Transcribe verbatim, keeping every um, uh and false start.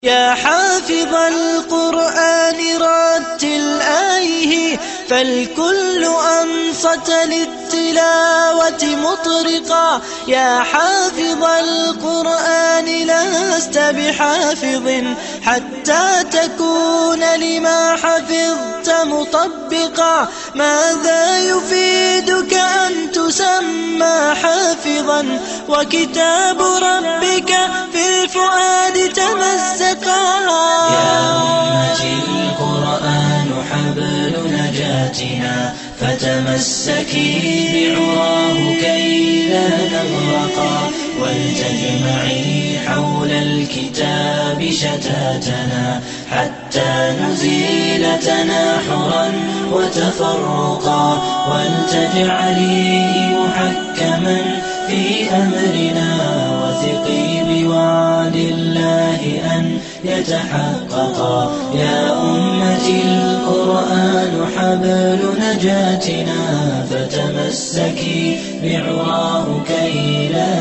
يا حافظ القرآن رتل آيه، فالكل أنصت للتلاوة مطرقا. يا حافظ القرآن لست بحافظ حتى تكون لما حفظت مطبقا. ماذا يفيدك أن تسمى حافظا وكتاب ربك في الفؤاد تمزقا؟ يا أمتي القرآن حبل نجاتنا، فتمسكي بعراه كي لا نغرقا. ولتجمعي حول الكتاب شتاتنا حتى نزيل تناحرا وتفرقا. ولتجعليه محكما في أمرنا، وثقي بوعد الله أن يتحققا. يا أمتي القرآن حبل نجاتنا، فتمسكي بعراه كي لا